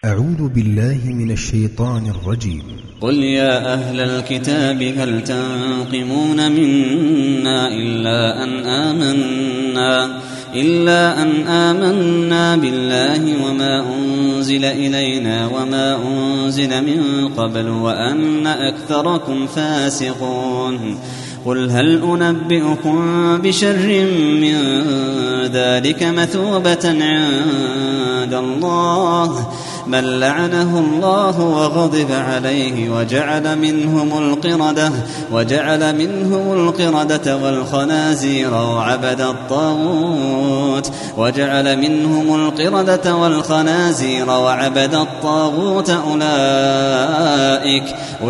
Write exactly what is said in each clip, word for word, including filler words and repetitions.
أعوذ بالله من الشيطان الرجيم. قل يا أهل الكتاب هل تنقمون منا إلا أن آمنا إلا أن آمنا بالله وما أنزل إلينا وما أنزل من قبل وأن أكثركم فاسقون. قل هل أنبئكم بشر من ذلك مثوبة عند الله من لعنه الله وغضب عليه وجعل منهم القردة وجعل منهم القردة والخنازير وعبد الطاغوت وجعل منهم القردة والخنازير وعبد الطاغوت أولئك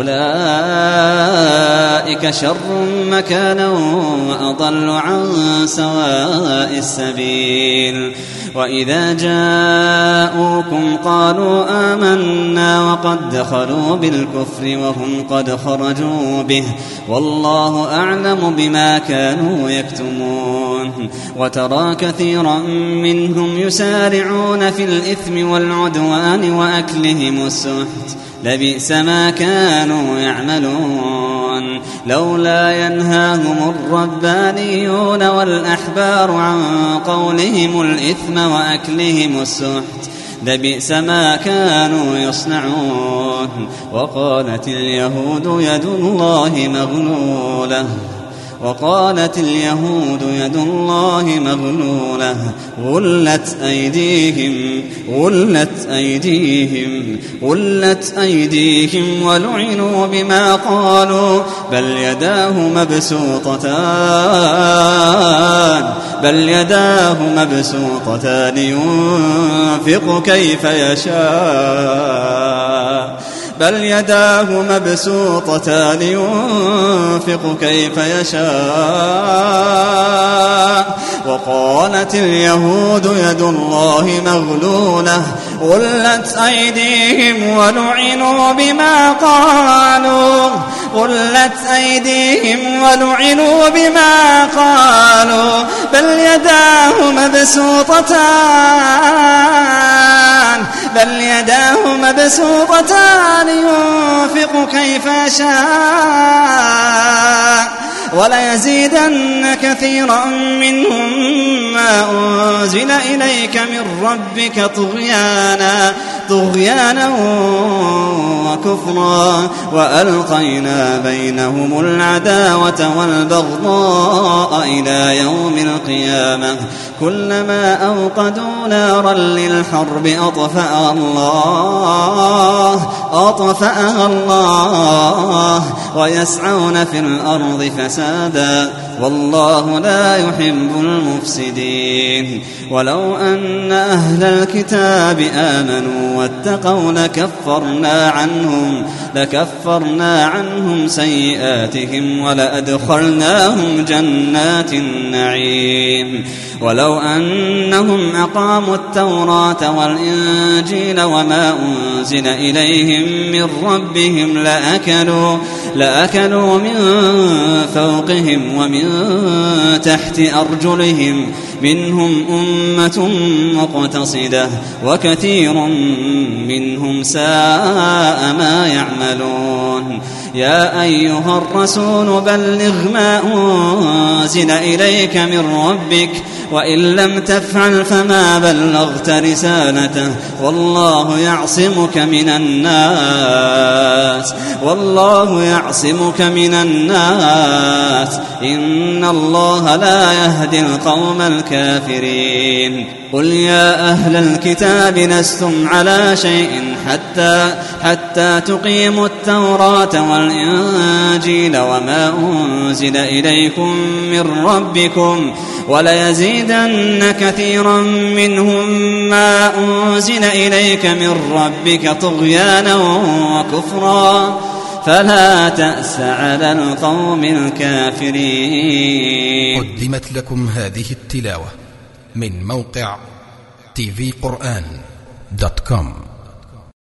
أولئك شر مكانا وأضل عن سواء السبيل. وإذا جاءوكم قالوا آمنا وقد دخلوا بالكفر وهم قد خرجوا به والله أعلم بما كانوا يكتمون. وترى كثيرا منهم يسارعون في الإثم والعدوان وأكلهم السحت لبئس ما كانوا يعملون. لولا ينهاهم الربانيون والأحبار عن قولهم الإثم وأكلهم السحت لبئس ما كانوا يصنعون. وقالت اليهود يد الله مغلولة وقالت اليهود يد الله مغلولة غلت أيديهم غلت أيديهم غلت أيديهم ولعنوا بما قالوا بل يداه مبسوطتان بل يداه مبسوطتان ينفق كيف يشاء بل يداه مبسوطتان ينفق كيف يشاء. وقالت اليهود يد الله مغلولة غلت أيديهم ولعنوا بما قالوا غلت أيديهم ولعنوا بما قالوا بل يداه مبسوطتان بل يداه مبسوطتان ينفق كيف يشاء. وليزيدن كثيرا منهم ما أنزل إليك من ربك طغيانا طغيانا وكفرا وألقينا بينهم العداوة والبغضاء إلى يوم القيامة كلما أوقدوا نارا للحرب أطفأها الله أطفأها الله ويسعون في الأرض فسادا والله لا يحب المفسدين. ولو أن أهل الكتاب آمنوا واتقوا لكفرنا عنهم لكفرنا عنهم سيئاتهم ولأدخلناهم جنات النعيم. ولو أنهم أقاموا التوراة والإنجيل وما أنزل إليهم من ربهم لأكلوا لأكلوا من فوقهم ومن تحت أرجلهم منهم أمة مقتصدة وكثير منهم ساء ما يعملون. يا أيها الرسول بلغ ما أنزل إليك من ربك وإن لم تفعل فما بلغت رسالته والله يعصمك من الناس والله يعصمك من الناس إن الله لا يهدي القوم الكافرين. قل يا أهل الكتاب لستم على شيء حتى حتى تقيموا التوراة والإنجيل وما أنزل إليكم من ربكم وليزيدن كثيرا منهم ما أنزل إليك من ربك طغيانا وكفرا فلا تأس على القوم الكافرين. قدمت لكم هذه التلاوة من موقع تي في قرآن دوت كوم.